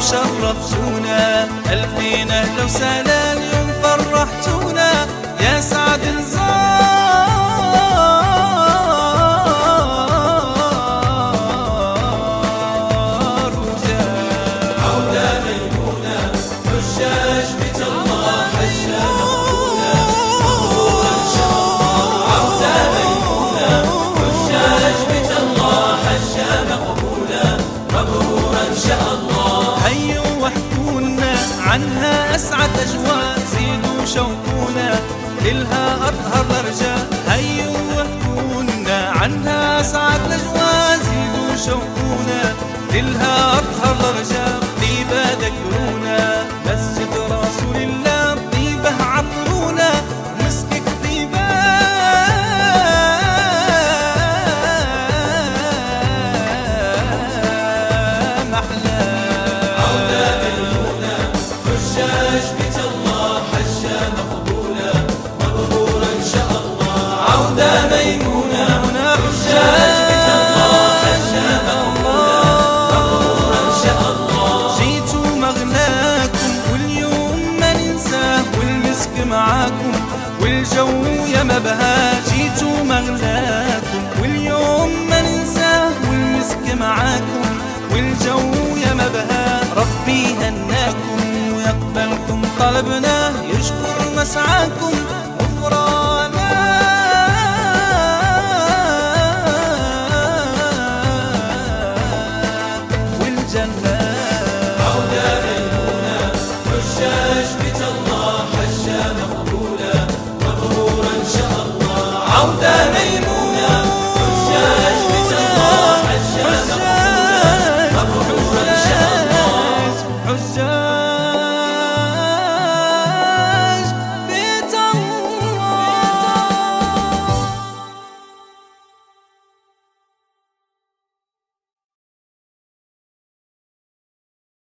وشرفتونا، ألفين أهلا وسهلا اليوم فرحتونا يا سعد الزار وجاء. عودة ميمونة حجاج بيت الله حجة مقبولة مبروك إن شاء الله. عودة ميمونة حجاج بيت الله حجة مقبولة مبروك إن شاء الله. هيا واحكونا عنها أسعد أجواء، زيدوا شوقونا للها أطهر الرجاء. هيا واحكونا عنها أسعد الأجواء، زيدوا شوقونا للها أطهر الرجاء. طيبة ذكرونا مسجد رسول الله، طيبة عطرونا مسكك طيبة محلى. حجاج بيت الله حجة مقبولة مبرور إن شاء الله. عودة ميمونة حجاج بيت الله حجة مقبولة مبرور إن شاء الله. جيتوا مغناكم واليوم ما ننساه، والمسك معاكم والجو يا ما بهاه. جيتوا مغناكم واليوم ما ننساه، والمسك معاكم والجو يا ما بهاه. ربي هناكم ويقبلكم طلبنا، يشكر مسعاكم